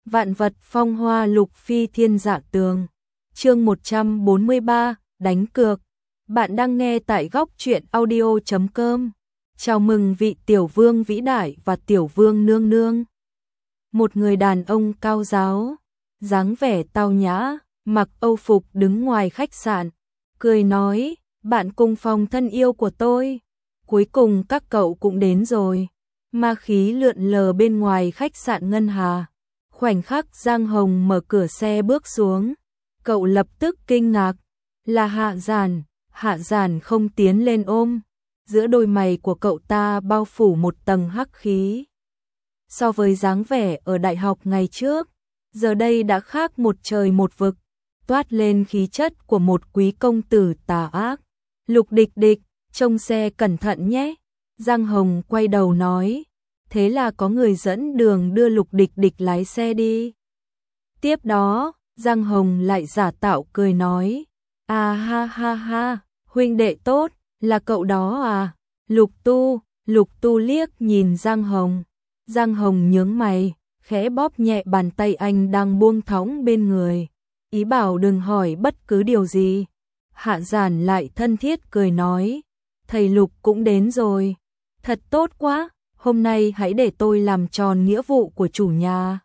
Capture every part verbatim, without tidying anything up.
Vạn vật phong hoa lục phi thiên dạ tường. Chương một trăm bốn mươi ba, đánh cược. Bạn đang nghe tại góc truyện audio chấm com. Chào mừng vị tiểu vương vĩ đại và tiểu vương nương nương. Một người đàn ông cao giáo, dáng vẻ tao nhã, mặc âu phục đứng ngoài khách sạn, cười nói, bạn cùng phòng thân yêu của tôi, cuối cùng các cậu cũng đến rồi. Ma khí lượn lờ bên ngoài khách sạn Ngân Hà. Khoảnh khắc Giang Hồng mở cửa xe bước xuống, cậu lập tức kinh ngạc, là Hạ Giản. Hạ Giản không tiến lên ôm, giữa đôi mày của cậu ta bao phủ một tầng hắc khí. So với dáng vẻ ở đại học ngày trước, giờ đây đã khác một trời một vực, toát lên khí chất của một quý công tử tà ác. Lục Địch Địch, trông xe cẩn thận nhé. Giang Hồng quay đầu nói, thế là có người dẫn đường đưa Lục Địch Địch lái xe đi. Tiếp đó, Giang Hồng lại giả tạo cười nói, à ha ha ha, huynh đệ tốt, là cậu đó à? Lục Tu, Lục Tu liếc nhìn Giang Hồng. Giang Hồng nhướng mày, khẽ bóp nhẹ bàn tay anh đang buông thõng bên người, ý bảo đừng hỏi bất cứ điều gì. Hạ Giản lại thân thiết cười nói, thầy Lục cũng đến rồi, thật tốt quá, hôm nay hãy để tôi làm tròn nghĩa vụ của chủ nhà.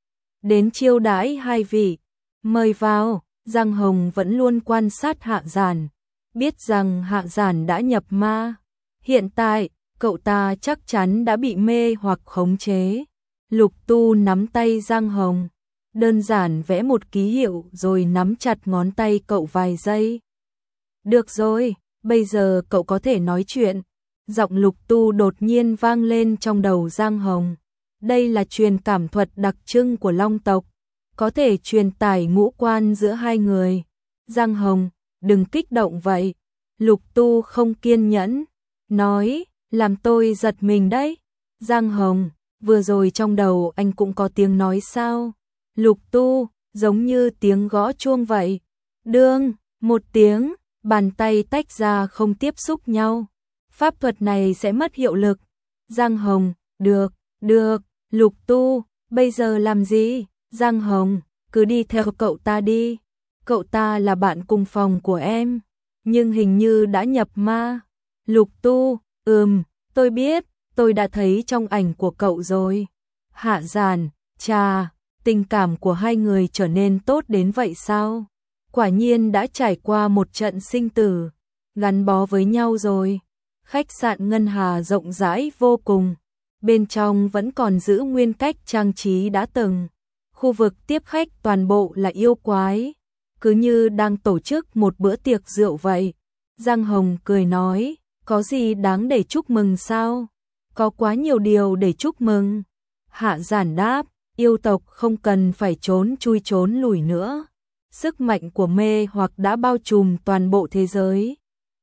Đến chiêu đãi hai vị, mời vào. Giang Hồng vẫn luôn quan sát Hạ Giản, biết rằng Hạ Giản đã nhập ma. Hiện tại, cậu ta chắc chắn đã bị mê hoặc khống chế. Lục Tu nắm tay Giang Hồng, đơn giản vẽ một ký hiệu rồi nắm chặt ngón tay cậu vài giây. Được rồi, bây giờ cậu có thể nói chuyện. Giọng Lục Tu đột nhiên vang lên trong đầu Giang Hồng. Đây là truyền cảm thuật đặc trưng của Long tộc, có thể truyền tải ngũ quan giữa hai người. Giang Hồng, đừng kích động vậy. Lục Tu không kiên nhẫn, nói, làm tôi giật mình đấy. Giang Hồng, vừa rồi trong đầu anh cũng có tiếng nói sao? Lục Tu, giống như tiếng gõ chuông vậy. Đương, một tiếng, bàn tay tách ra không tiếp xúc nhau. Pháp thuật này sẽ mất hiệu lực. Giang Hồng, được, được. Lục Tu, bây giờ làm gì? Giang Hồng, cứ đi theo cậu ta đi. Cậu ta là bạn cùng phòng của em, nhưng hình như đã nhập ma. Lục Tu, ừm, tôi biết, tôi đã thấy trong ảnh của cậu rồi. Hạ Giản, chà, tình cảm của hai người trở nên tốt đến vậy sao? Quả nhiên đã trải qua một trận sinh tử, gắn bó với nhau rồi. Khách sạn Ngân Hà rộng rãi vô cùng, bên trong vẫn còn giữ nguyên cách trang trí đã từng. Khu vực tiếp khách toàn bộ là yêu quái, cứ như đang tổ chức một bữa tiệc rượu vậy. Giang Hồng cười nói, có gì đáng để chúc mừng sao? Có quá nhiều điều để chúc mừng. Hạ Giản đáp, yêu tộc không cần phải trốn chui trốn lùi nữa. Sức mạnh của mê hoặc đã bao trùm toàn bộ thế giới.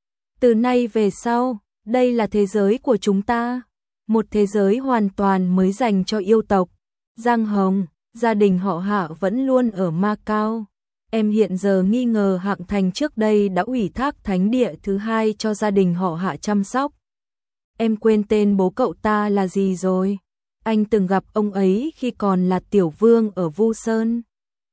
Từ nay về sau, đây là thế giới của chúng ta, một thế giới hoàn toàn mới dành cho yêu tộc. Giang Hồng, gia đình họ Hạ vẫn luôn ở Ma Cao. Em hiện giờ nghi ngờ Hạng Thành trước đây đã ủy thác thánh địa thứ hai cho gia đình họ Hạ chăm sóc. Em quên tên bố cậu ta là gì rồi? Anh từng gặp ông ấy khi còn là tiểu vương ở Vu Sơn.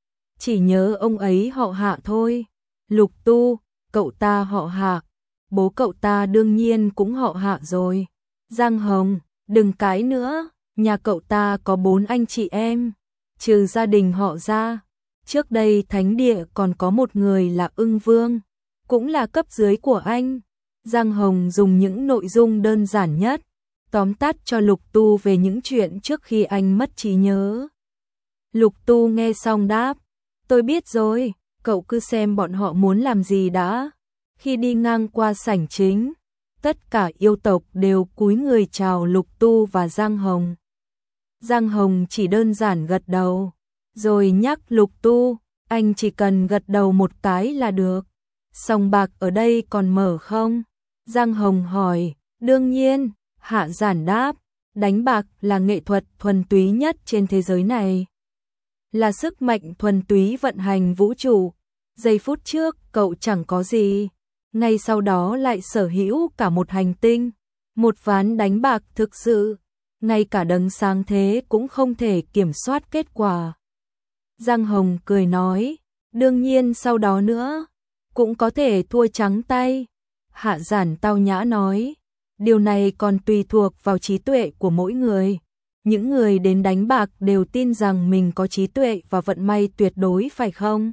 Chỉ nhớ ông ấy họ Hạ thôi. Lục Tu, cậu ta họ Hạ. Bố cậu ta đương nhiên cũng họ Hạ rồi. Giang Hồng, đừng cãi nữa, nhà cậu ta có bốn anh chị em, trừ gia đình họ ra. Trước đây thánh địa còn có một người là Ưng Vương, cũng là cấp dưới của anh. Giang Hồng dùng những nội dung đơn giản nhất, tóm tắt cho Lục Tu về những chuyện trước khi anh mất trí nhớ. Lục Tu nghe xong đáp, tôi biết rồi, cậu cứ xem bọn họ muốn làm gì đã. Khi đi ngang qua sảnh chính, tất cả yêu tộc đều cúi người chào Lục Tu và Giang Hồng. Giang Hồng chỉ đơn giản gật đầu, rồi nhắc Lục Tu, anh chỉ cần gật đầu một cái là được. Sòng bạc ở đây còn mở không? Giang Hồng hỏi. Đương nhiên, Hạ Giản đáp, đánh bạc là nghệ thuật thuần túy nhất trên thế giới này. Là sức mạnh thuần túy vận hành vũ trụ. Giây phút trước cậu chẳng có gì, ngay sau đó lại sở hữu cả một hành tinh. Một ván đánh bạc thực sự, ngay cả đấng sáng thế cũng không thể kiểm soát kết quả. Giang Hồng cười nói, đương nhiên sau đó nữa, cũng có thể thua trắng tay. Hạ Giản tao nhã nói, điều này còn tùy thuộc vào trí tuệ của mỗi người. Những người đến đánh bạc đều tin rằng mình có trí tuệ và vận may tuyệt đối phải không?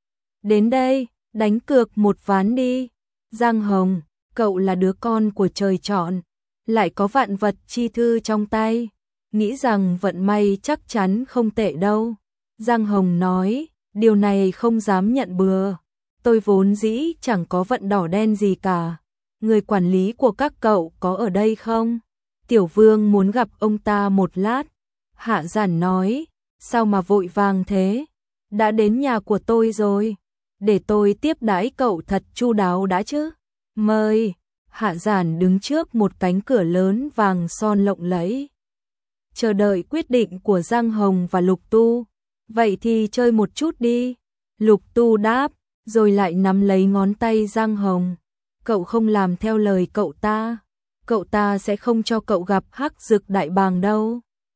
Đến đây, đánh cược một ván đi. Giang Hồng, cậu là đứa con của trời chọn, lại có vạn vật chi thư trong tay, nghĩ rằng vận may chắc chắn không tệ đâu. Giang Hồng nói, điều này không dám nhận bừa. Tôi vốn dĩ chẳng có vận đỏ đen gì cả. Người quản lý của các cậu có ở đây không? Tiểu Vương muốn gặp ông ta một lát. Hạ Giản nói, sao mà vội vàng thế? Đã đến nhà của tôi rồi, để tôi tiếp đãi cậu thật chu đáo đã chứ. Mời. Hạ Giản đứng trước một cánh cửa lớn vàng son lộng lẫy, chờ đợi quyết định của Giang Hồng và Lục Tu. Vậy thì chơi một chút đi. Lục Tu đáp, rồi lại nắm lấy ngón tay Giang Hồng. Cậu không làm theo lời cậu ta, cậu ta sẽ không cho cậu gặp Hắc Dực Đại Bàng đâu.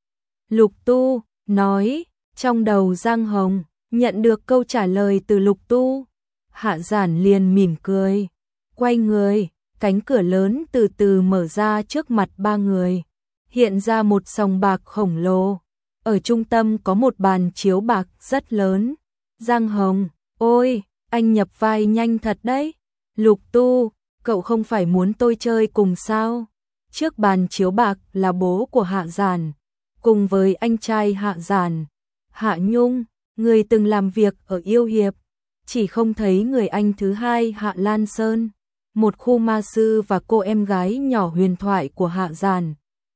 Lục Tu nói, trong đầu Giang Hồng nhận được câu trả lời từ Lục Tu. Hạ Giản liền mỉm cười, quay người, cánh cửa lớn từ từ mở ra trước mặt ba người. Hiện ra một sòng bạc khổng lồ, ở trung tâm có một bàn chiếu bạc rất lớn. Giang Hồng, ôi, anh nhập vai nhanh thật đấy. Lục Tu, cậu không phải muốn tôi chơi cùng sao? Trước bàn chiếu bạc là bố của Hạ Giản, cùng với anh trai Hạ Giản, Hạ Nhung, người từng làm việc ở Yêu Hiệp, chỉ không thấy người anh thứ hai Hạ Lan Sơn, một khu ma sư và cô em gái nhỏ huyền thoại của Hạ Giản.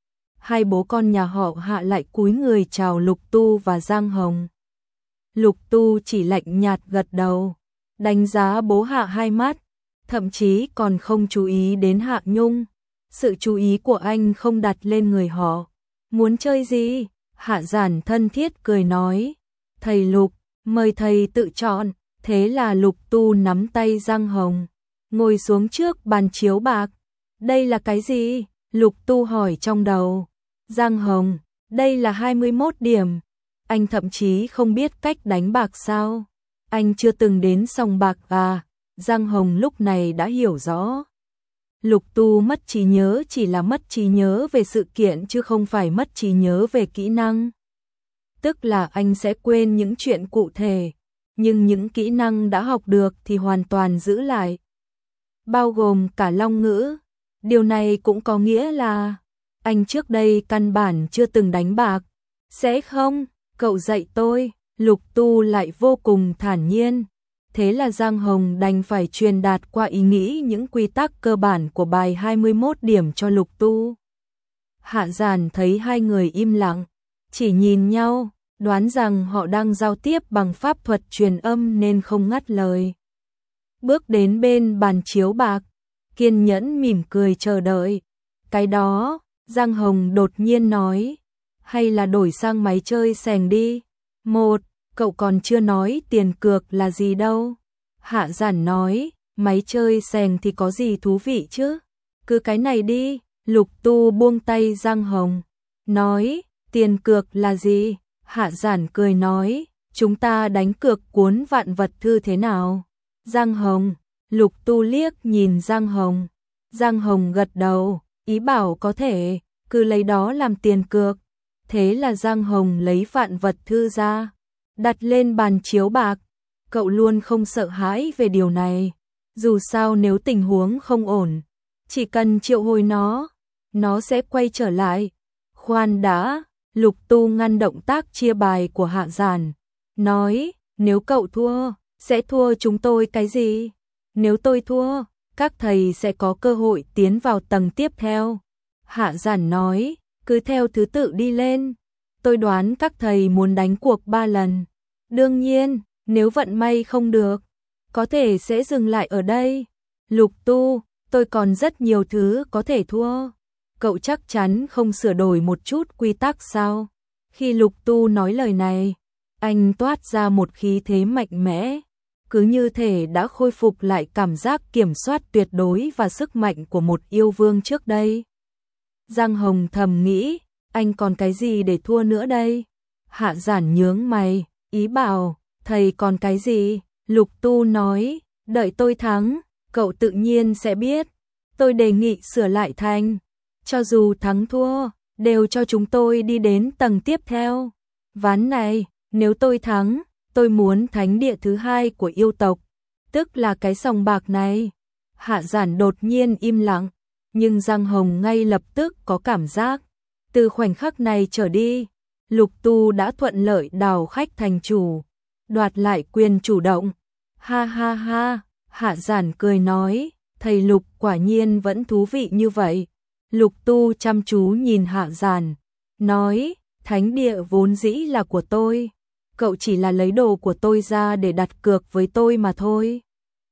Hai bố con nhà họ Hạ lại cúi người chào Lục Tu và Giang Hồng. Lục Tu chỉ lạnh nhạt gật đầu, đánh giá bố Hạ hai mắt, thậm chí còn không chú ý đến Hạ Nhung. Sự chú ý của anh không đặt lên người họ. Muốn chơi gì? Hạ Giản thân thiết cười nói, thầy Lục, mời thầy tự chọn. Thế là Lục Tu nắm tay Giang Hồng, ngồi xuống trước bàn chiếu bạc. Đây là cái gì? Lục Tu hỏi trong đầu. Giang Hồng, đây là hai mươi mốt điểm. Anh thậm chí không biết cách đánh bạc sao? Anh chưa từng đến sòng bạc à? Giang Hồng lúc này đã hiểu rõ. Lục Tu mất trí nhớ chỉ là mất trí nhớ về sự kiện chứ không phải mất trí nhớ về kỹ năng. Tức là anh sẽ quên những chuyện cụ thể, nhưng những kỹ năng đã học được thì hoàn toàn giữ lại, bao gồm cả long ngữ. Điều này cũng có nghĩa là anh trước đây căn bản chưa từng đánh bạc. Sẽ không, cậu dạy tôi. Lục Tu lại vô cùng thản nhiên. Thế là Giang Hồng đành phải truyền đạt qua ý nghĩ những quy tắc cơ bản của bài hai mươi mốt điểm cho Lục Tu. Hạ Giản thấy hai người im lặng, chỉ nhìn nhau, đoán rằng họ đang giao tiếp bằng pháp thuật truyền âm nên không ngắt lời. Bước đến bên bàn chiếu bạc, kiên nhẫn mỉm cười chờ đợi. Cái đó, Giang Hồng đột nhiên nói, hay là đổi sang máy chơi xèng đi. Một, cậu còn chưa nói tiền cược là gì đâu. Hạ Giản nói, máy chơi xèng thì có gì thú vị chứ. Cứ cái này đi. Lục Tu buông tay Giang Hồng, nói, tiền cược là gì? Hạ Giản cười nói, chúng ta đánh cược cuốn vạn vật thư thế nào? Giang Hồng, Lục Tu liếc nhìn Giang Hồng. Giang Hồng gật đầu, ý bảo có thể, cứ lấy đó làm tiền cược. Thế là Giang Hồng lấy vạn vật thư ra, đặt lên bàn chiếu bạc. Cậu luôn không sợ hãi về điều này. Dù sao nếu tình huống không ổn, chỉ cần triệu hồi nó, nó sẽ quay trở lại. Khoan đã, Lục Tu ngăn động tác chia bài của Hạ Giản, nói, nếu cậu thua, sẽ thua chúng tôi cái gì? Nếu tôi thua, các thầy sẽ có cơ hội tiến vào tầng tiếp theo. Hạ Giản nói, cứ theo thứ tự đi lên. Tôi đoán các thầy muốn đánh cuộc ba lần. Đương nhiên, nếu vận may không được, có thể sẽ dừng lại ở đây. Lục Tu, tôi còn rất nhiều thứ có thể thua. Cậu chắc chắn không sửa đổi một chút quy tắc sao? Khi Lục Tu nói lời này, anh toát ra một khí thế mạnh mẽ, cứ như thể đã khôi phục lại cảm giác kiểm soát tuyệt đối và sức mạnh của một yêu vương trước đây. Giang Hồng thầm nghĩ, anh còn cái gì để thua nữa đây? Hạ Giản nhướng mày, ý bảo, thầy còn cái gì? Lục Tu nói, đợi tôi thắng, cậu tự nhiên sẽ biết. Tôi đề nghị sửa lại thành, cho dù thắng thua, đều cho chúng tôi đi đến tầng tiếp theo. Ván này, nếu tôi thắng, tôi muốn thánh địa thứ hai của yêu tộc, tức là cái sòng bạc này. Hạ Giản đột nhiên im lặng, nhưng Giang Hồng ngay lập tức có cảm giác. Từ khoảnh khắc này trở đi, Lục Tu đã thuận lợi đào khách thành chủ, đoạt lại quyền chủ động. Ha ha ha, Hạ Giản cười nói, thầy Lục quả nhiên vẫn thú vị như vậy. Lục Tu chăm chú nhìn Hạ Giản, nói, thánh địa vốn dĩ là của tôi, cậu chỉ là lấy đồ của tôi ra để đặt cược với tôi mà thôi.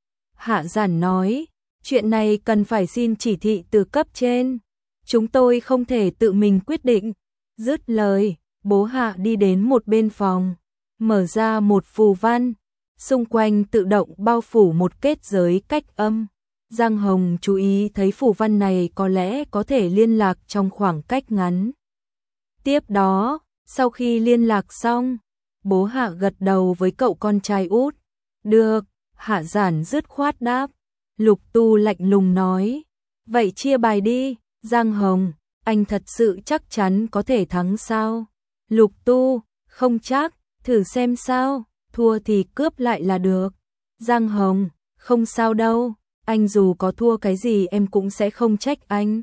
Hạ Giản nói, chuyện này cần phải xin chỉ thị từ cấp trên, chúng tôi không thể tự mình quyết định. Dứt lời, bố Hạ đi đến một bên phòng, mở ra một phù văn, xung quanh tự động bao phủ một kết giới cách âm. Giang Hồng chú ý thấy phù văn này có lẽ có thể liên lạc trong khoảng cách ngắn. Tiếp đó, sau khi liên lạc xong, bố Hạ gật đầu với cậu con trai út. Được, Hạ Giản dứt khoát đáp. Lục Tu lạnh lùng nói, vậy chia bài đi. Giang Hồng, anh thật sự chắc chắn có thể thắng sao? Lục Tu, không chắc, thử xem sao, thua thì cướp lại là được. Giang Hồng, không sao đâu, anh dù có thua cái gì em cũng sẽ không trách anh.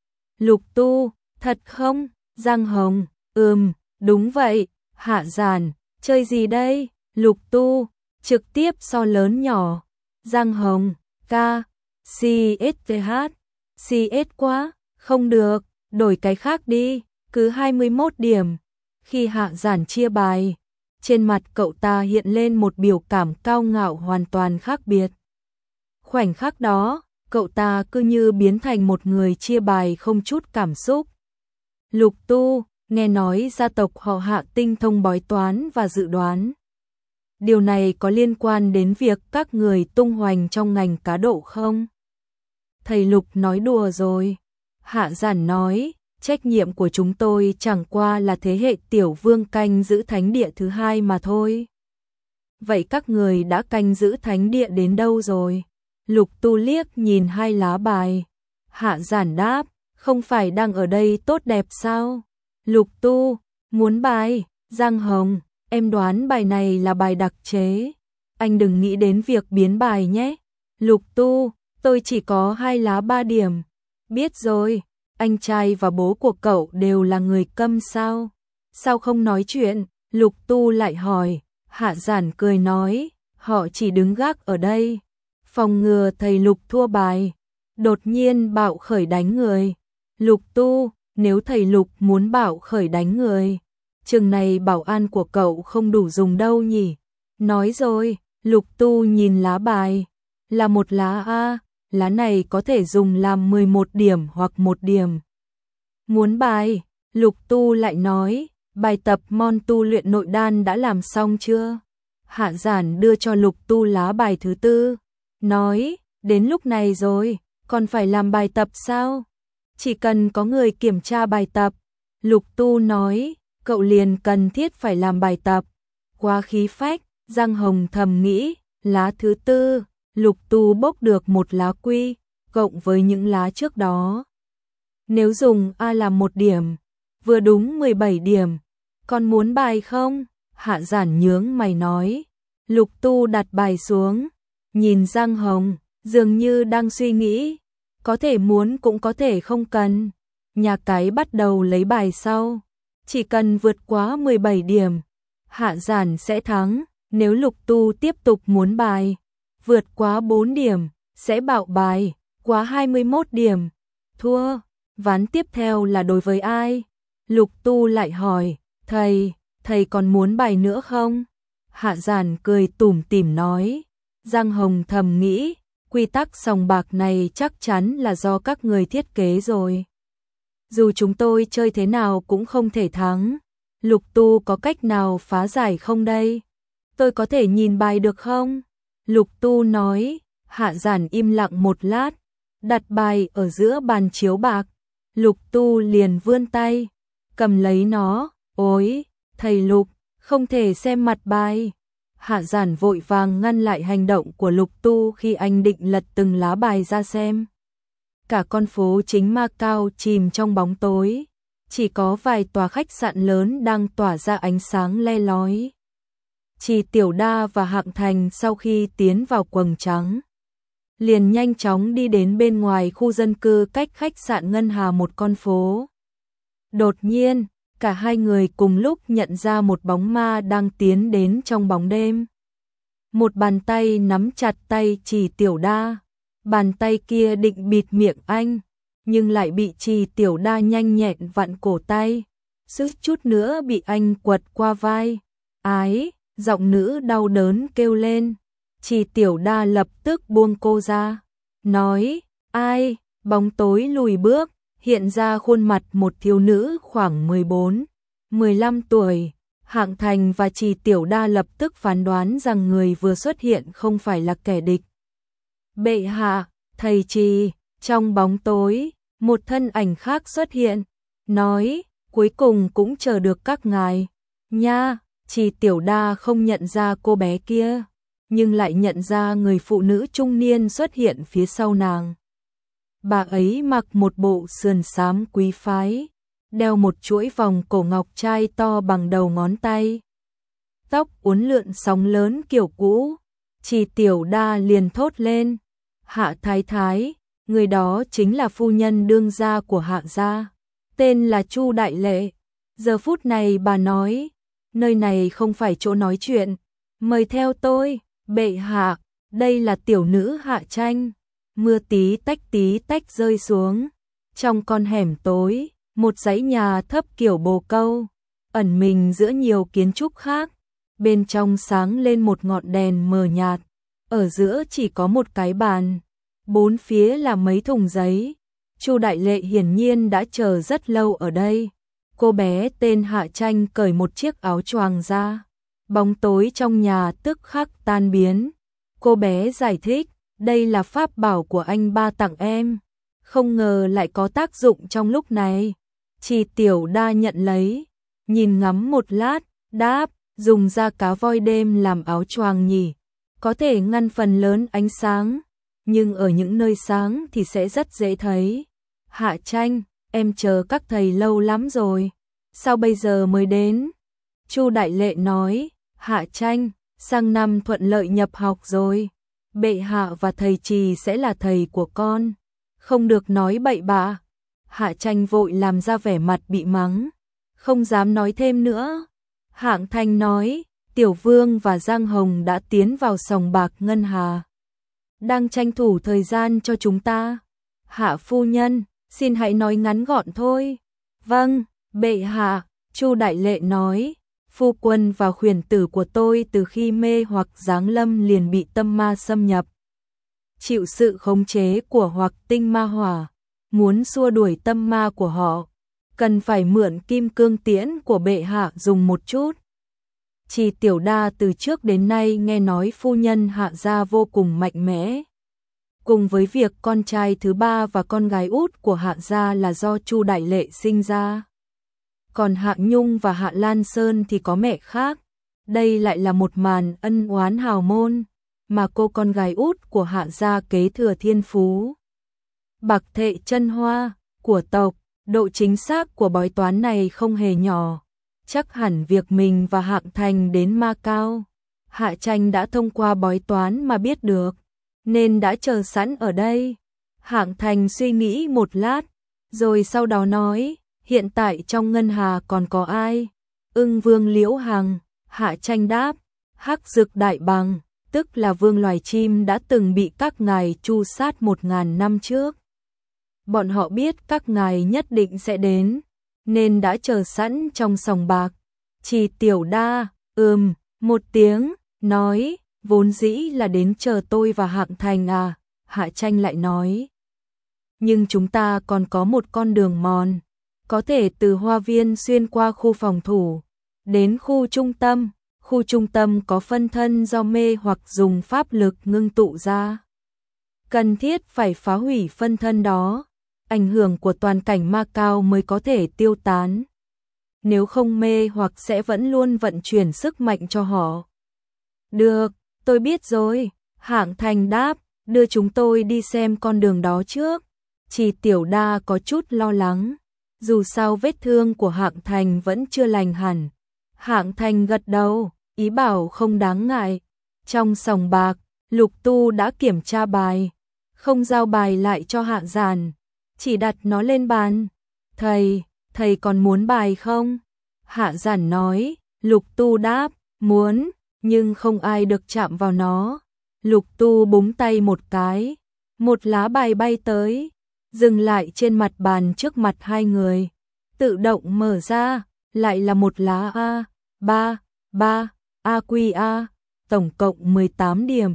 Lục Tu, thật không? Giang Hồng, ừm, đúng vậy. Hạ Giản, chơi gì đây? Lục Tu, trực tiếp so lớn nhỏ. Giang Hồng, ca, xê ét tê hát, xê ét quá, không được, đổi cái khác đi, cứ hai mươi mốt điểm. Khi Hạ Giản chia bài, trên mặt cậu ta hiện lên một biểu cảm cao ngạo hoàn toàn khác biệt. Khoảnh khắc đó, cậu ta cứ như biến thành một người chia bài không chút cảm xúc. Lục Tu, nghe nói gia tộc họ Hạ tinh thông bói toán và dự đoán. Điều này có liên quan đến việc các người tung hoành trong ngành cá độ không? Thầy Lục nói đùa rồi. Hạ Giản nói, trách nhiệm của chúng tôi chẳng qua là thế hệ tiểu vương canh giữ thánh địa thứ hai mà thôi. Vậy các người đã canh giữ thánh địa đến đâu rồi? Lục Tu liếc nhìn hai lá bài. Hạ Giản đáp, không phải đang ở đây tốt đẹp sao? Lục Tu, muốn bài? Giang Hồng, em đoán bài này là bài đặc chế. Anh đừng nghĩ đến việc biến bài nhé. Lục Tu, tôi chỉ có hai lá ba điểm. Biết rồi, anh trai và bố của cậu đều là người câm sao? Sao không nói chuyện? Lục Tu lại hỏi. Hạ Giản cười nói, họ chỉ đứng gác ở đây, phòng ngừa thầy Lục thua bài. Đột nhiên bạo khởi đánh người. Lục Tu, nếu thầy Lục muốn bạo khởi đánh người, chừng này bảo an của cậu không đủ dùng đâu nhỉ? Nói rồi, Lục Tu nhìn lá bài, là một lá A, lá này có thể dùng làm mười một điểm hoặc một điểm. Muốn bài? Lục Tu lại nói, bài tập môn tu luyện nội đan đã làm xong chưa? Hạ Giản đưa cho Lục Tu lá bài thứ tư, nói, đến lúc này rồi, còn phải làm bài tập sao? Chỉ cần có người kiểm tra bài tập. Lục Tu nói, cậu liền cần thiết phải làm bài tập. Quá khí phách. Giang Hồng thầm nghĩ, lá thứ tư, Lục Tu bốc được một lá quy, cộng với những lá trước đó. Nếu dùng A làm một điểm, vừa đúng mười bảy điểm. Còn muốn bài không? Hạ Giản nhướng mày nói. Lục Tu đặt bài xuống, nhìn Giang Hồng, dường như đang suy nghĩ. Có thể muốn cũng có thể không cần. Nhà cái bắt đầu lấy bài sau. Chỉ cần vượt quá mười bảy điểm, Hạ Giản sẽ thắng. Nếu Lục Tu tiếp tục muốn bài, vượt quá bốn điểm, sẽ bạo bài, quá hai mươi mốt điểm, thua. Ván tiếp theo là đối với ai? Lục Tu lại hỏi, thầy, thầy còn muốn bài nữa không? Hạ Giản cười tủm tỉm nói. Giang Hồng thầm nghĩ, quy tắc sòng bạc này chắc chắn là do các người thiết kế rồi. Dù chúng tôi chơi thế nào cũng không thể thắng. Lục Tu có cách nào phá giải không đây? Tôi có thể nhìn bài được không? Lục Tu nói. Hạ Giản im lặng một lát, đặt bài ở giữa bàn chiếu bạc. Lục Tu liền vươn tay, cầm lấy nó. Ôi, thầy Lục, Không thể xem mặt bài. Hạ Giản vội vàng ngăn lại hành động của Lục Tu khi anh định lật từng lá bài ra xem. Cả con phố chính Macau chìm trong bóng tối, chỉ có vài tòa khách sạn lớn đang tỏa ra ánh sáng le lói. Chỉ Tiểu Đa và Hạng Thành sau khi tiến vào quầng trắng, liền nhanh chóng đi đến bên ngoài khu dân cư cách khách sạn Ngân Hà một con phố. Đột nhiên, cả hai người cùng lúc nhận ra một bóng ma đang tiến đến trong bóng đêm. Một bàn tay nắm chặt tay Chỉ Tiểu Đa, bàn tay kia định bịt miệng anh, nhưng lại bị Chỉ Tiểu Đa nhanh nhẹn vặn cổ tay, suýt chút nữa bị anh quật qua vai. Ái, giọng nữ đau đớn kêu lên. Chỉ Tiểu Đa lập tức buông cô ra, nói, ai, bóng tối lùi bước, hiện ra khuôn mặt một thiếu nữ khoảng mười bốn, mười lăm tuổi. Hạng Thành và Chỉ Tiểu Đa lập tức phán đoán rằng người vừa xuất hiện không phải là kẻ địch. Bệ hạ, thầy Trì, trong bóng tối, một thân ảnh khác xuất hiện, nói, cuối cùng cũng chờ được các ngài. Nha, Chỉ Tiểu Đa không nhận ra cô bé kia, nhưng lại nhận ra người phụ nữ trung niên xuất hiện phía sau nàng. Bà ấy mặc một bộ sườn xám quý phái, đeo một chuỗi vòng cổ ngọc trai to bằng đầu ngón tay. Tóc uốn lượn sóng lớn kiểu cũ. Chỉ Tiểu Đa liền thốt lên, Hạ Thái Thái, người đó chính là phu nhân đương gia của Hạ gia, tên là Chu Đại Lệ. Giờ phút này bà nói, nơi này không phải chỗ nói chuyện, mời theo tôi. Bệ hạ, đây là tiểu nữ Hạ Tranh. Mưa tí tách tí tách rơi xuống. Trong con hẻm tối, một dãy nhà thấp kiểu bồ câu, ẩn mình giữa nhiều kiến trúc khác. Bên trong sáng lên một ngọn đèn mờ nhạt, ở giữa chỉ có một cái bàn, bốn phía là mấy thùng giấy. Chu Đại Lệ hiển nhiên đã chờ rất lâu ở đây. Cô bé tên Hạ Tranh cởi một chiếc áo choàng ra. Bóng tối trong nhà tức khắc tan biến. Cô bé giải thích, đây là pháp bảo của anh ba tặng em, không ngờ lại có tác dụng trong lúc này. Chỉ Tiểu Đa nhận lấy, nhìn ngắm một lát, đáp, dùng da cá voi đêm làm áo choàng nhỉ, có thể ngăn phần lớn ánh sáng, nhưng ở những nơi sáng thì sẽ rất dễ thấy. Hạ Tranh, em chờ các thầy lâu lắm rồi, sao bây giờ mới đến? Chu Đại Lệ nói, Hạ Tranh, sang năm thuận lợi nhập học rồi, bệ hạ và thầy Trì sẽ là thầy của con, không được nói bậy bạ. Hạ Tranh vội làm ra vẻ mặt bị mắng, không dám nói thêm nữa. Hạng Thành nói, Tiểu Vương và Giang Hồng đã tiến vào sòng bạc Ngân Hà, đang tranh thủ thời gian cho chúng ta. Hạ phu nhân, xin hãy nói ngắn gọn thôi. Vâng, bệ hạ. Chu Đại Lệ nói, phu quân và khuyển tử của tôi từ khi mê hoặc giáng lâm liền bị tâm ma xâm nhập, chịu sự khống chế của Hoặc Tinh Ma Hỏa, muốn xua đuổi tâm ma của họ, cần phải mượn kim cương tiễn của bệ hạ dùng một chút. Chỉ Tiểu Đa từ trước đến nay nghe nói phu nhân Hạ gia vô cùng mạnh mẽ, cùng với việc con trai thứ ba và con gái út của Hạ gia là do Chu Đại Lệ sinh ra. Còn Hạ Nhung và Hạ Lan Sơn thì có mẹ khác. Đây lại là một màn ân oán hào môn, mà cô con gái út của Hạ gia kế thừa thiên phú bạc thệ chân hoa của tộc. Độ chính xác của bói toán này không hề nhỏ. Chắc hẳn việc mình và Hạng Thành đến Macau, Hạ Tranh đã thông qua bói toán mà biết được, nên đã chờ sẵn ở đây. Hạng Thành suy nghĩ một lát, rồi sau đó nói, hiện tại trong Ngân Hà còn có ai? Ưng Vương Liễu Hằng. Hạ Tranh đáp, Hắc Dực Đại Bằng, tức là vương loài chim đã từng bị các ngài tru sát một ngàn năm trước. Bọn họ biết các ngài nhất định sẽ đến, nên đã chờ sẵn trong sòng bạc. Chỉ Tiểu Đa, ừm, một tiếng, nói, vốn dĩ là đến chờ tôi và Hạng Thành à. Hạ Tranh lại nói, nhưng chúng ta còn có một con đường mòn, có thể từ hoa viên xuyên qua khu phòng thủ, đến khu trung tâm. Khu trung tâm có phân thân do mê hoặc dùng pháp lực ngưng tụ ra. Cần thiết phải phá hủy phân thân đó, ảnh hưởng của toàn cảnh Macau mới có thể tiêu tán. nếu không mê hoặc sẽ vẫn luôn vận chuyển sức mạnh cho họ. Được, tôi biết rồi, Hạng Thành đáp, đưa chúng tôi đi xem con đường đó trước. Chỉ Tiểu Đa có chút lo lắng, dù sao vết thương của Hạng Thành vẫn chưa lành hẳn. Hạng Thành gật đầu, ý bảo không đáng ngại. Trong sòng bạc, Lục Tu đã kiểm tra bài, không giao bài lại cho Hạ Giản, chỉ đặt nó lên bàn. Thầy, thầy còn muốn bài không? Hạ Giản nói. Lục Tu đáp, muốn, nhưng không ai được chạm vào nó. Lục Tu búng tay một cái, một lá bài bay tới, dừng lại trên mặt bàn trước mặt hai người, tự động mở ra, lại là một lá A, ba, ba, A Q A, tổng cộng mười tám điểm.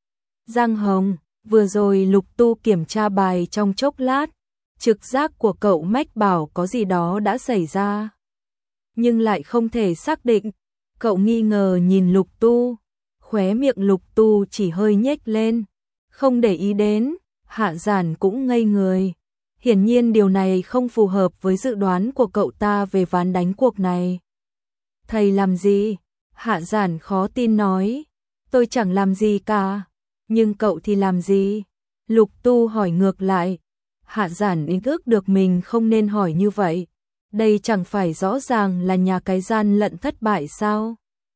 Giang Hồng, vừa rồi Lục Tu kiểm tra bài trong chốc lát, trực giác của cậu mách bảo có gì đó đã xảy ra, nhưng lại không thể xác định. Cậu nghi ngờ nhìn Lục Tu, khóe miệng Lục Tu chỉ hơi nhếch lên, không để ý đến. Hạ Giản cũng ngây người, hiển nhiên điều này không phù hợp với dự đoán của cậu ta về ván đánh cuộc này. Thầy làm gì? Hạ Giản khó tin nói, tôi chẳng làm gì cả, nhưng cậu thì làm gì? Lục Tu hỏi ngược lại. Hạ Giản ý thức được mình không nên hỏi như vậy, đây chẳng phải rõ ràng là nhà cái gian lận thất bại sao?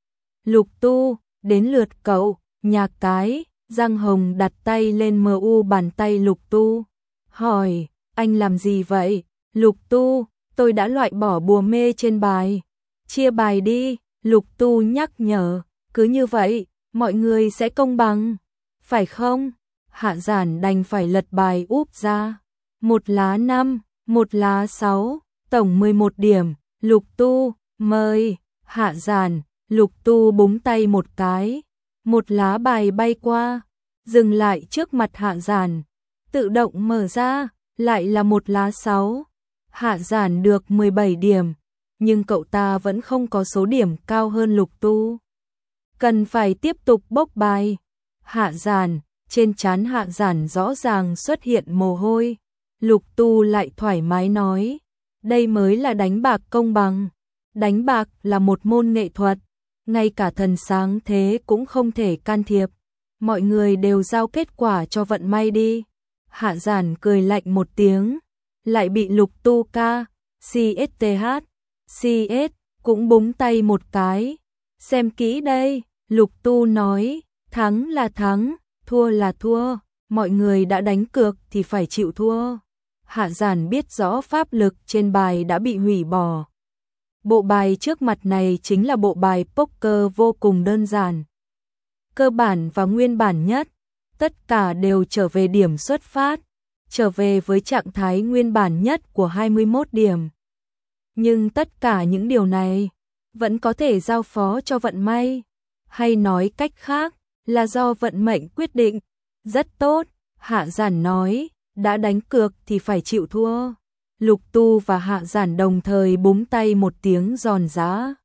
Lục Tu, đến lượt cậu. Nhà cái. Giang Hồng đặt tay lên mờ u bàn tay Lục Tu, hỏi, anh làm gì vậy? Lục Tu, tôi đã loại bỏ bùa mê trên bài. Chia bài đi, Lục Tu nhắc nhở, cứ như vậy, mọi người sẽ công bằng, phải không? Hạ Giản đành phải lật bài úp ra, một lá năm, một lá sáu, tổng mười một điểm. Lục Tu, mời. Hạ Giản. Lục Tu búng tay một cái, một lá bài bay qua, dừng lại trước mặt Hạ Giản, tự động mở ra, lại là một lá sáu. Hạ Giản được mười bảy điểm, nhưng cậu ta vẫn không có số điểm cao hơn Lục Tu, cần phải tiếp tục bốc bài. Hạ Giản, trên trán Hạ Giản rõ ràng xuất hiện mồ hôi. Lục Tu lại thoải mái nói, đây mới là đánh bạc công bằng. Đánh bạc là một môn nghệ thuật, ngay cả thần sáng thế cũng không thể can thiệp. Mọi người đều giao kết quả cho vận may đi. Hạ Giản cười lạnh một tiếng, lại bị Lục Tu ca, xê ét tê hát, xê ét cũng búng tay một cái. Xem kỹ đây, Lục Tu nói, thắng là thắng, thua là thua, mọi người đã đánh cược thì phải chịu thua. Hạ Giản biết rõ pháp lực trên bài đã bị hủy bỏ. Bộ bài trước mặt này chính là bộ bài poker vô cùng đơn giản, cơ bản và nguyên bản nhất, tất cả đều trở về điểm xuất phát, trở về với trạng thái nguyên bản nhất của hai mươi mốt điểm. Nhưng tất cả những điều này vẫn có thể giao phó cho vận may, hay nói cách khác là do vận mệnh quyết định. Rất tốt, Hạ Giản nói, đã đánh cược thì phải chịu thua. Lục Tu và Hạ Giản đồng thời búng tay một tiếng giòn giã.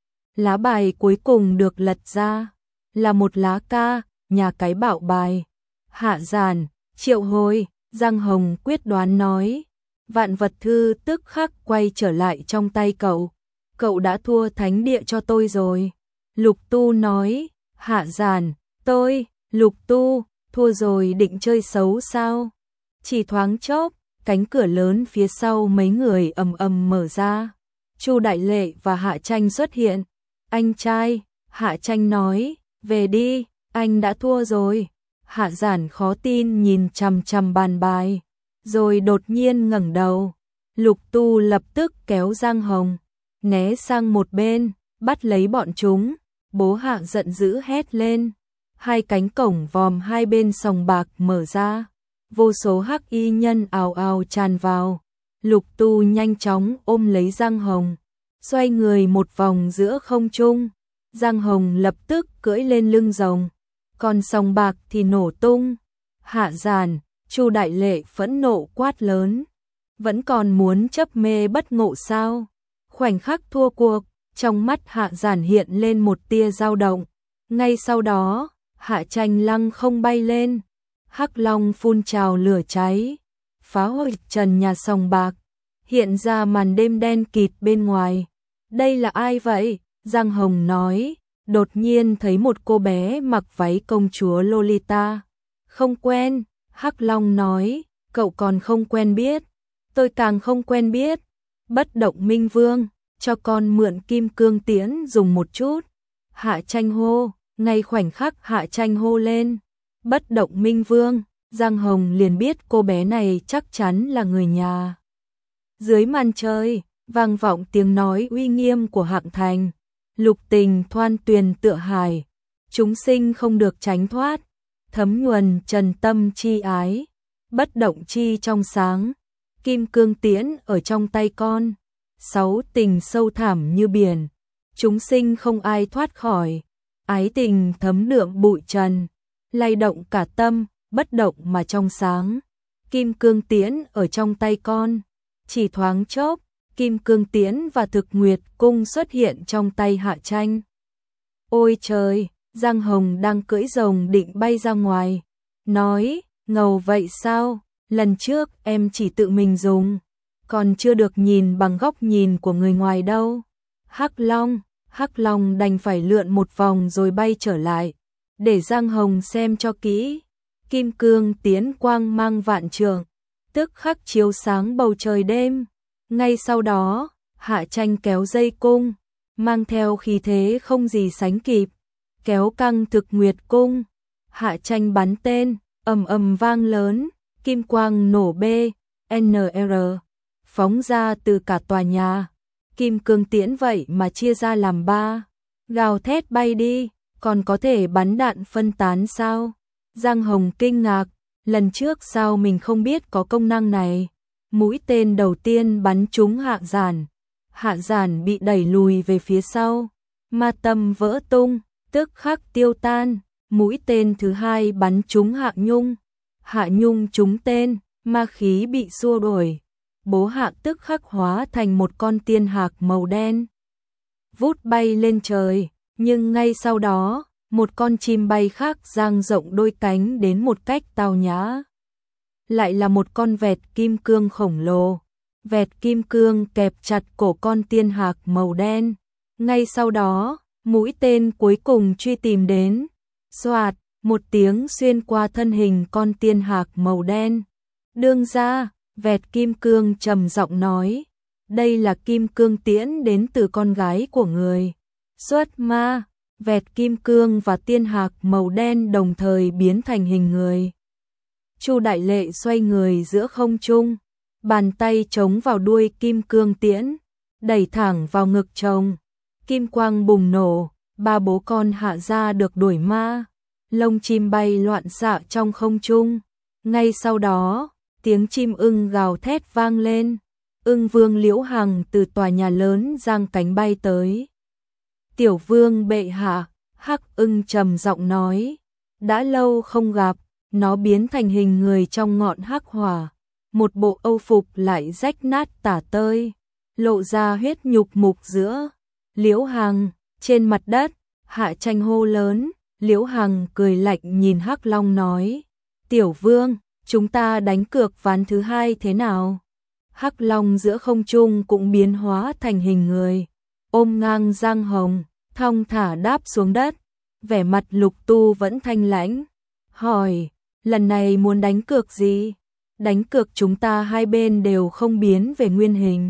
Lá bài cuối cùng được lật ra, là một lá ca, nhà cái bạo bài. Hạ Giản, triệu hồi, Giang Hồng quyết đoán nói. Vạn vật thư tức khắc quay trở lại trong tay cậu. Cậu đã thua thánh địa cho tôi rồi. Lục Tu nói. Hạ Giản, tôi, Lục Tu, thua rồi định chơi xấu sao? Chỉ thoáng chốc, cánh cửa lớn phía sau mấy người ầm ầm mở ra. Chu Đại Lệ và Hạ Tranh xuất hiện. Anh trai, Hạ Tranh nói, về đi, anh đã thua rồi. Hạ Giản khó tin nhìn chằm chằm bàn bài, rồi đột nhiên ngẩng đầu. Lục Tu lập tức kéo Giang Hồng, né sang một bên, bắt lấy bọn chúng. Bố Hạ giận dữ hét lên. Hai cánh cổng vòm hai bên sòng bạc mở ra. Vô số hắc y nhân ào ào tràn vào. Lục Tu nhanh chóng ôm lấy Giang Hồng, xoay người một vòng giữa không trung. Giang Hồng lập tức cưỡi lên lưng rồng, còn sòng bạc thì nổ tung. Hạ Giản, Chu Đại Lệ phẫn nộ quát lớn, vẫn còn muốn chấp mê bất ngộ sao? Khoảnh khắc thua cuộc, trong mắt Hạ Giản hiện lên một tia dao động. Ngay sau đó, Hạ Tranh lăng không bay lên, hắc long phun trào lửa cháy, phá hủy trần nhà sòng bạc, hiện ra màn đêm đen kịt bên ngoài. Đây là ai vậy? Giang Hồng nói, đột nhiên thấy một cô bé mặc váy công chúa Lolita. Không quen, Hắc Long nói, cậu còn không quen biết. Tôi càng không quen biết. Bất động Minh Vương, cho con mượn kim cương tiễn dùng một chút. Hạ Tranh hô, ngay khoảnh khắc Hạ Tranh hô lên. Bất động Minh Vương, Giang Hồng liền biết cô bé này chắc chắn là người nhà. Dưới màn trời, vang vọng tiếng nói uy nghiêm của Hạng Thành. Lục tình thoan tuyền tựa hải, chúng sinh không được tránh thoát. Thấm nhuần trần tâm chi ái, bất động chi trong sáng. Kim cương tiễn ở trong tay con, sáu tình sâu thẳm như biển, chúng sinh không ai thoát khỏi. Ái tình thấm đượm bụi trần, lay động cả tâm, bất động mà trong sáng. Kim cương tiễn ở trong tay con, chỉ thoáng chốc, kim cương tiễn và thực nguyệt cung xuất hiện trong tay Hạ Tranh. Ôi trời, Giang Hồng đang cưỡi rồng định bay ra ngoài, nói, ngầu vậy sao? Lần trước em chỉ tự mình dùng, còn chưa được nhìn bằng góc nhìn của người ngoài đâu. Hắc Long, Hắc Long đành phải lượn một vòng rồi bay trở lại, để Giang Hồng xem cho kỹ. Kim cương tiễn quang mang vạn trượng, tức khắc chiếu sáng bầu trời đêm. Ngay sau đó, Hạ Tranh kéo dây cung, mang theo khí thế không gì sánh kịp, kéo căng thực nguyệt cung. Hạ Tranh bắn tên, ầm ầm vang lớn, kim quang nổ B, N R, phóng ra từ cả tòa nhà. Kim cương tiễn vậy mà chia ra làm ba, gào thét bay đi, còn có thể bắn đạn phân tán sao? Giang Hồng kinh ngạc, lần trước sao mình không biết có công năng này. Mũi tên đầu tiên bắn trúng Hạ Giản, Hạ Giản bị đẩy lùi về phía sau, ma tâm vỡ tung, tức khắc tiêu tan. Mũi tên thứ hai bắn trúng Hạ Nhung, Hạ Nhung trúng tên, ma khí bị xua đuổi. Bố Hạ tức khắc hóa thành một con tiên hạc màu đen, vút bay lên trời, nhưng ngay sau đó, một con chim bay khác dang rộng đôi cánh đến một cách tao nhã. Lại là một con vẹt kim cương khổng lồ, vẹt kim cương kẹp chặt cổ con tiên hạc màu đen. Ngay sau đó, mũi tên cuối cùng truy tìm đến, xoạt, một tiếng xuyên qua thân hình con tiên hạc màu đen. Đương gia, vẹt kim cương trầm giọng nói, đây là kim cương tiễn đến từ con gái của người. Xuất ma, vẹt kim cương và tiên hạc màu đen đồng thời biến thành hình người. Chu Đại Lệ xoay người giữa không trung, bàn tay chống vào đuôi kim cương tiễn, đẩy thẳng vào ngực chồng. Kim quang bùng nổ, ba bố con Hạ gia được đuổi ma, lông chim bay loạn xạ trong không trung. Ngay sau đó, tiếng chim ưng gào thét vang lên. Ưng vương Liễu Hằng từ tòa nhà lớn giang cánh bay tới. Tiểu vương bệ hạ, Hắc ưng trầm giọng nói, đã lâu không gặp. Nó biến thành hình người trong ngọn hắc hỏa, một bộ âu phục lại rách nát tả tơi, lộ ra huyết nhục mục giữa. Liễu Hằng, trên mặt đất, Hạ Tranh hô lớn. Liễu Hằng cười lạnh nhìn Hắc Long nói, Tiểu vương, chúng ta đánh cược ván thứ hai thế nào? Hắc Long giữa không trung cũng biến hóa thành hình người, ôm ngang Giang Hồng, thong thả đáp xuống đất. Vẻ mặt Lục Tu vẫn thanh lãnh, hỏi, lần này muốn đánh cược gì? Đánh cược chúng ta hai bên đều không biến về nguyên hình,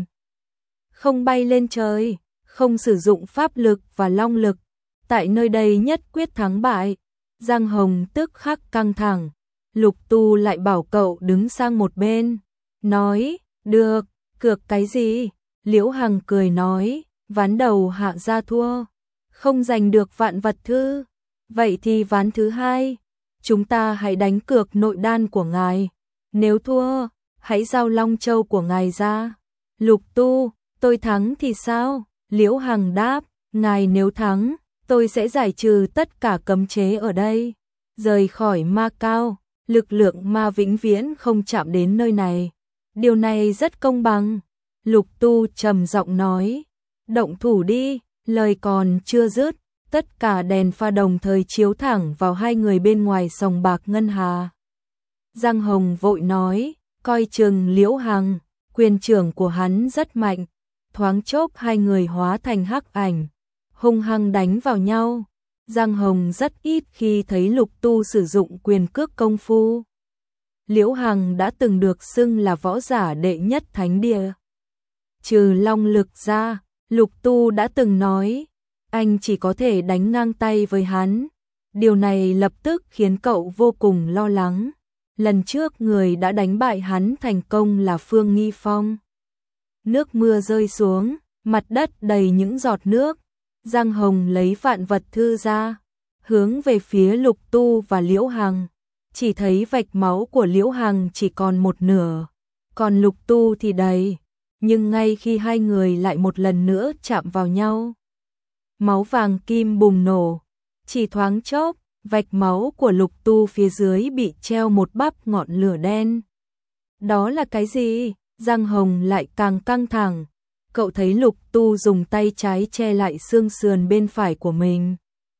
không bay lên trời, không sử dụng pháp lực và long lực, tại nơi đây nhất quyết thắng bại. Giang Hồng tức khắc căng thẳng, Lục Tu lại bảo cậu đứng sang một bên, nói, được, cược cái gì? Liễu Hằng cười nói, ván đầu Hạ gia thua, không giành được vạn vật thư, vậy thì ván thứ hai, chúng ta hãy đánh cược nội đan của ngài, nếu thua, hãy giao Long Châu của ngài ra. Lục Tu, tôi thắng thì sao? Liễu Hằng đáp, ngài nếu thắng, tôi sẽ giải trừ tất cả cấm chế ở đây, rời khỏi ma cao, lực lượng ma vĩnh viễn không chạm đến nơi này. Điều này rất công bằng. Lục Tu trầm giọng nói, động thủ đi. Lời còn chưa dứt, tất cả đèn pha đồng thời chiếu thẳng vào hai người bên ngoài sòng bạc ngân hà. Giang Hồng vội nói, coi chừng Liễu Hằng, quyền trưởng của hắn rất mạnh, thoáng chốc hai người hóa thành hắc ảnh, hung hăng đánh vào nhau. Giang Hồng rất ít khi thấy Lục Tu sử dụng quyền cước công phu. Liễu Hằng đã từng được xưng là võ giả đệ nhất thánh địa. Trừ Long Lực ra, Lục Tu đã từng nói, anh chỉ có thể đánh ngang tay với hắn. Điều này lập tức khiến cậu vô cùng lo lắng. Lần trước người đã đánh bại hắn thành công là Phương Nghi Phong. Nước mưa rơi xuống, mặt đất đầy những giọt nước. Giang Hồng lấy vạn vật thư ra, hướng về phía Lục Tu và Liễu Hằng. Chỉ thấy vạch máu của Liễu Hằng chỉ còn một nửa, còn Lục Tu thì đầy. Nhưng ngay khi hai người lại một lần nữa chạm vào nhau, máu vàng kim bùng nổ. Chỉ thoáng chốc, vạch máu của Lục Tu phía dưới bị treo một bắp ngọn lửa đen. Đó là cái gì? Giang Hồng lại càng căng thẳng. Cậu thấy Lục Tu dùng tay trái che lại xương sườn bên phải của mình,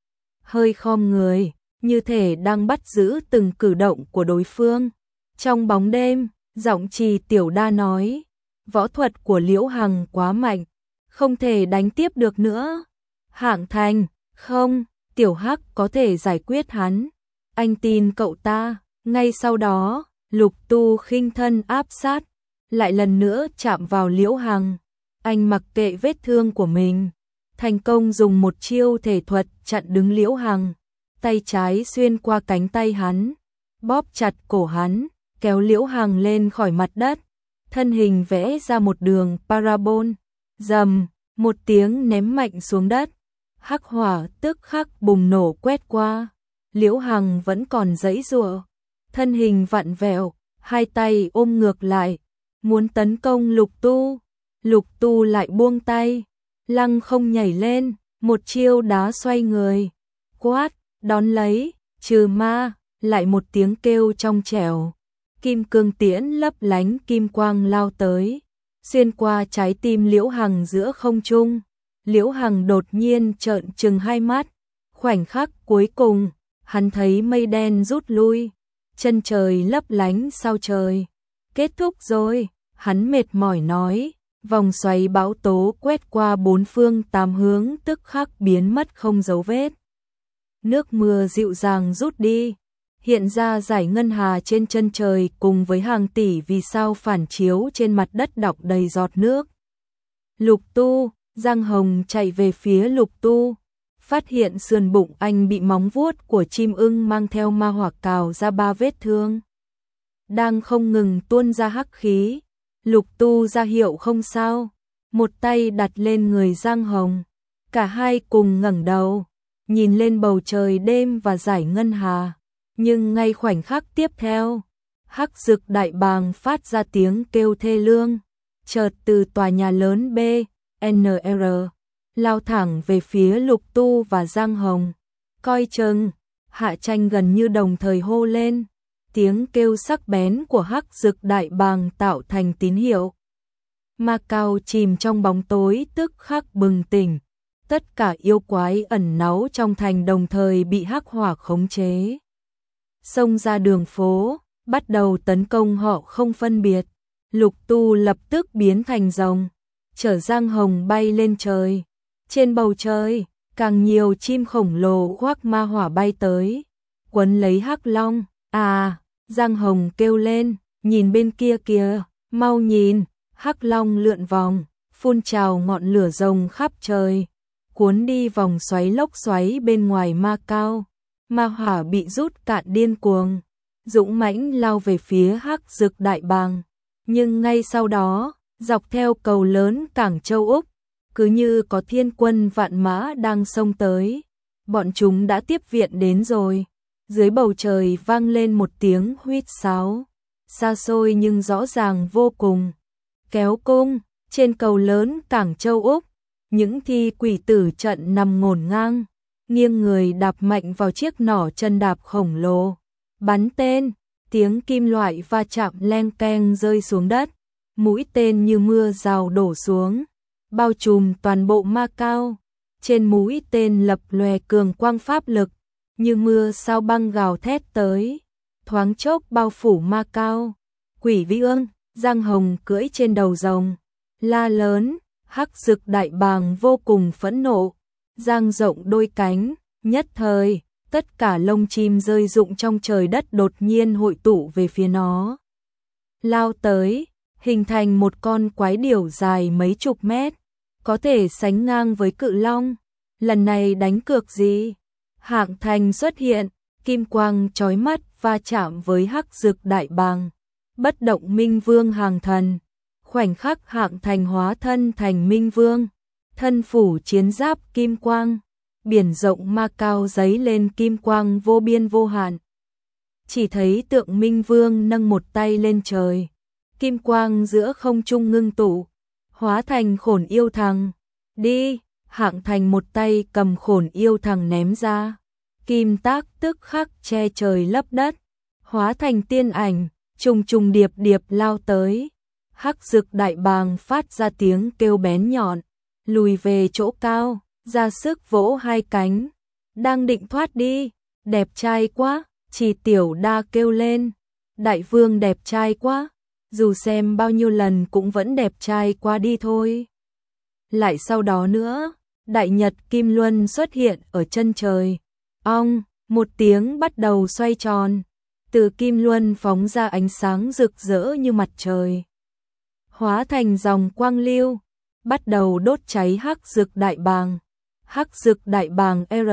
hơi khom người, như thể đang bắt giữ từng cử động của đối phương. Trong bóng đêm, giọng Trì Tiểu Đa nói, võ thuật của Liễu Hằng quá mạnh, không thể đánh tiếp được nữa. Hạng Thành, không, Tiểu Hắc có thể giải quyết hắn, anh tin cậu ta. Ngay sau đó, Lục Tu khinh thân áp sát, lại lần nữa chạm vào Liễu Hằng. Anh mặc kệ vết thương của mình, thành công dùng một chiêu thể thuật chặn đứng Liễu Hằng. Tay trái xuyên qua cánh tay hắn, bóp chặt cổ hắn, kéo Liễu Hằng lên khỏi mặt đất. Thân hình vẽ ra một đường parabol, rầm, một tiếng ném mạnh xuống đất. Hắc hỏa tức khắc bùng nổ quét qua. Liễu Hằng vẫn còn giãy giụa, thân hình vặn vẹo, hai tay ôm ngược lại, muốn tấn công Lục Tu. Lục Tu lại buông tay, lăng không nhảy lên, một chiêu đá xoay người, quát, đón lấy, trừ ma. Lại một tiếng kêu trong trẻo, kim cương tiễn lấp lánh kim quang lao tới, xuyên qua trái tim Liễu Hằng giữa không trung. Liễu Hằng đột nhiên trợn trừng hai mắt, khoảnh khắc cuối cùng, hắn thấy mây đen rút lui, chân trời lấp lánh sao trời. Kết thúc rồi, hắn mệt mỏi nói, vòng xoáy bão tố quét qua bốn phương tám hướng tức khắc biến mất không dấu vết. Nước mưa dịu dàng rút đi, hiện ra dải ngân hà trên chân trời cùng với hàng tỷ vì sao phản chiếu trên mặt đất đọng đầy giọt nước. Lục Tu, Giang Hồng chạy về phía Lục Tu, phát hiện sườn bụng anh bị móng vuốt của chim ưng mang theo ma hỏa cào ra ba vết thương, đang không ngừng tuôn ra hắc khí. Lục Tu ra hiệu không sao, một tay đặt lên người Giang Hồng, cả hai cùng ngẩng đầu, nhìn lên bầu trời đêm và dải ngân hà. Nhưng ngay khoảnh khắc tiếp theo, Hắc Dực Đại Bàng phát ra tiếng kêu thê lương, chợt từ tòa nhà lớn B N R lao thẳng về phía Lục Tu và Giang Hồng. Coi chừng, Hạ Tranh gần như đồng thời hô lên. Tiếng kêu sắc bén của Hắc Dực Đại Bàng tạo thành tín hiệu. Ma Cao chìm trong bóng tối tức khắc bừng tỉnh. Tất cả yêu quái ẩn náu trong thành đồng thời bị hắc hỏa khống chế, xông ra đường phố, bắt đầu tấn công họ không phân biệt. Lục Tu lập tức biến thành rồng, chở Giang Hồng bay lên trời. Trên bầu trời, càng nhiều chim khổng lồ khoác ma hỏa bay tới, quấn lấy Hắc Long. À, Giang Hồng kêu lên, nhìn bên kia kìa, mau nhìn, Hắc Long lượn vòng, phun trào ngọn lửa rồng khắp trời, cuốn đi vòng xoáy lốc xoáy bên ngoài Ma Cao. Ma hỏa bị rút cạn điên cuồng, dũng mãnh lao về phía Hắc Dực Đại Bàng. Nhưng ngay sau đó, dọc theo cầu lớn Cảng Châu Úc, cứ như có thiên quân vạn mã đang xông tới. Bọn chúng đã tiếp viện đến rồi. Dưới bầu trời vang lên một tiếng huýt sáo, xa xôi nhưng rõ ràng vô cùng. Kéo cung, trên cầu lớn Cảng Châu Úc, những thi quỷ tử trận nằm ngổn ngang, nghiêng người đạp mạnh vào chiếc nỏ chân đạp khổng lồ. Bắn tên, tiếng kim loại va chạm leng keng rơi xuống đất, mũi tên như mưa rào đổ xuống, bao trùm toàn bộ Ma Cao. Trên mũi tên lập lòe cường quang pháp lực, như mưa sao băng gào thét tới, thoáng chốc bao phủ Ma Cao. Quỷ Vi Ương, Giang Hồng cưỡi trên đầu rồng, la lớn, Hắc Dực đại bàng vô cùng phẫn nộ, dang rộng đôi cánh, nhất thời, tất cả lông chim rơi rụng trong trời đất đột nhiên hội tụ về phía nó. Lao tới, hình thành một con quái điểu dài mấy chục mét, có thể sánh ngang với cự long. Lần này đánh cược gì? Hạng Thành xuất hiện, kim quang chói mắt va chạm với Hắc Dực đại bàng. Bất động Minh Vương hàng thần, khoảnh khắc Hạng Thành hóa thân thành Minh Vương, thân phủ chiến giáp kim quang, biển rộng ma cao giấy lên kim quang vô biên vô hạn. Chỉ thấy tượng Minh Vương nâng một tay lên trời, kim quang giữa không trung ngưng tụ, hóa thành Khổn Yêu Thằng. Đi, Hạng Thành một tay cầm Khổn Yêu Thằng ném ra, kim tác tức khắc che trời lấp đất, hóa thành tiên ảnh, trùng trùng điệp điệp lao tới. Hắc Dực đại bàng phát ra tiếng kêu bén nhọn, lùi về chỗ cao, ra sức vỗ hai cánh, đang định thoát đi. Đẹp trai quá, Chỉ Tiểu Đa kêu lên, đại vương đẹp trai quá, dù xem bao nhiêu lần cũng vẫn đẹp trai quá đi thôi. Lại sau đó nữa, đại nhật kim luân xuất hiện ở chân trời, ong, một tiếng bắt đầu xoay tròn, từ kim luân phóng ra ánh sáng rực rỡ như mặt trời, hóa thành dòng quang lưu, bắt đầu đốt cháy Hắc Dực đại bàng. Hắc Dực đại bàng R,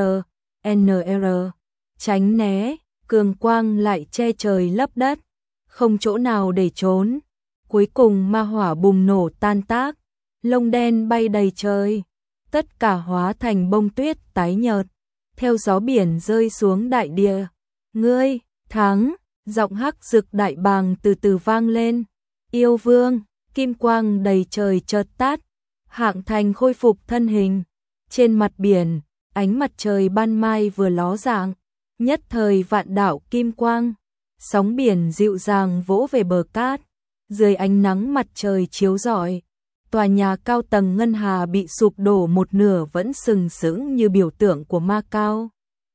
N R, tránh né, cường quang lại che trời lấp đất, không chỗ nào để trốn. Cuối cùng ma hỏa bùng nổ tan tác, lông đen bay đầy trời, tất cả hóa thành bông tuyết tái nhợt, theo gió biển rơi xuống đại địa. Ngươi, thắng, giọng Hắc Dực đại bàng từ từ vang lên. Yêu vương, kim quang đầy trời chợt tắt, Hạng Thành khôi phục thân hình. Trên mặt biển, ánh mặt trời ban mai vừa ló dạng, nhất thời vạn đạo kim quang, sóng biển dịu dàng vỗ về bờ cát, dưới ánh nắng mặt trời chiếu rọi, tòa nhà cao tầng ngân hà bị sụp đổ một nửa vẫn sừng sững như biểu tượng của Ma Cao.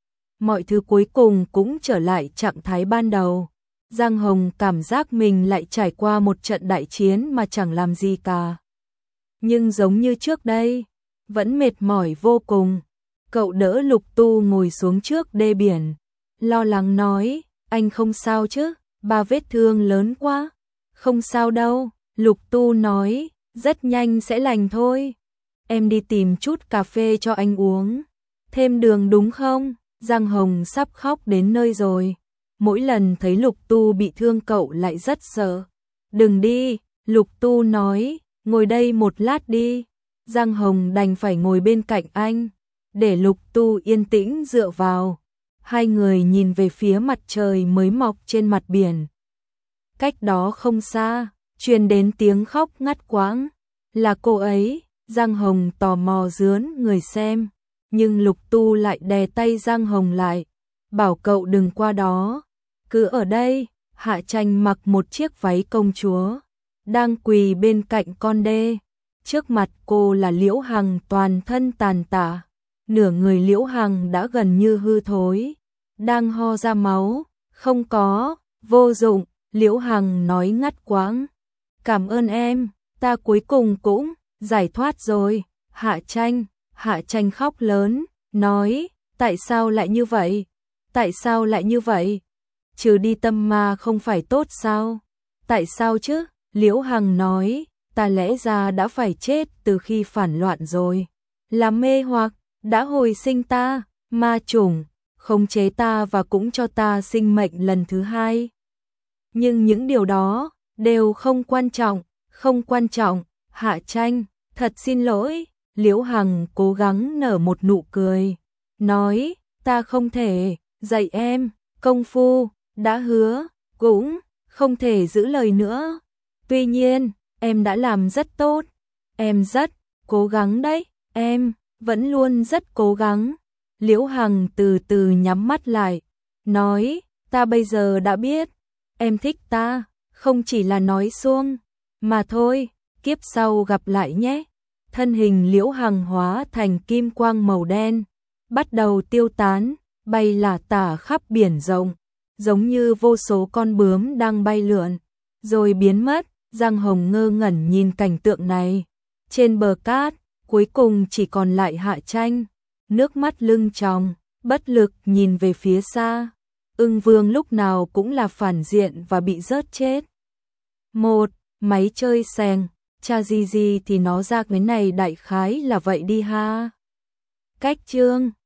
Mọi thứ cuối cùng cũng trở lại trạng thái ban đầu. Giang Hồng cảm giác mình lại trải qua một trận đại chiến mà chẳng làm gì cả. Nhưng giống như trước đây, vẫn mệt mỏi vô cùng. Cậu đỡ Lục Tu ngồi xuống trước đê biển, lo lắng nói, anh không sao chứ, ba vết thương lớn quá. Không sao đâu, Lục Tu nói, rất nhanh sẽ lành thôi. Em đi tìm chút cà phê cho anh uống. Thêm đường đúng không? Giang Hồng sắp khóc đến nơi rồi. Mỗi lần thấy Lục Tu bị thương cậu lại rất sợ. Đừng đi, Lục Tu nói, ngồi đây một lát đi. Giang Hồng đành phải ngồi bên cạnh anh, để Lục Tu yên tĩnh dựa vào. Hai người nhìn về phía mặt trời mới mọc trên mặt biển. Cách đó không xa, truyền đến tiếng khóc ngắt quãng. Là cô ấy. Giang Hồng tò mò dướn người xem, nhưng Lục Tu lại đè tay Giang Hồng lại, bảo cậu đừng qua đó, cứ ở đây. Hạ Tranh mặc một chiếc váy công chúa, đang quỳ bên cạnh con đê. Trước mặt cô là Liễu Hằng toàn thân tàn tả, nửa người Liễu Hằng đã gần như hư thối, đang ho ra máu. Không có, vô dụng, Liễu Hằng nói ngắt quãng. Cảm ơn em, ta cuối cùng cũng giải thoát rồi. Hạ Tranh, Hạ Tranh khóc lớn, nói, tại sao lại như vậy? Tại sao lại như vậy? Trừ đi tâm ma không phải tốt sao? Tại sao chứ? Liễu Hằng nói, ta lẽ ra đã phải chết từ khi phản loạn rồi. Là mê hoặc, đã hồi sinh ta, ma chủng, khống chế ta và cũng cho ta sinh mệnh lần thứ hai. Nhưng những điều đó đều không quan trọng, không quan trọng. Hạ Tranh, thật xin lỗi. Liễu Hằng cố gắng nở một nụ cười, nói, ta không thể dạy em công phu, đã hứa, cũng không thể giữ lời nữa. Tuy nhiên, em đã làm rất tốt, em rất cố gắng đấy, em vẫn luôn rất cố gắng. Liễu Hằng từ từ nhắm mắt lại, nói, ta bây giờ đã biết, em thích ta, không chỉ là nói suông, mà thôi, kiếp sau gặp lại nhé. Thân hình Liễu Hằng hóa thành kim quang màu đen, bắt đầu tiêu tán, bay lả tả khắp biển rộng, giống như vô số con bướm đang bay lượn, rồi biến mất. Giang Hồng ngơ ngẩn nhìn cảnh tượng này, Trên bờ cát, cuối cùng chỉ còn lại Hạ Tranh, nước mắt lưng tròng, bất lực nhìn về phía xa. Ưng Vương lúc nào cũng là phản diện và bị rớt chết. Một, máy chơi xèng, cha gì gì thì nó ra cái này đại khái là vậy đi ha. Cách chương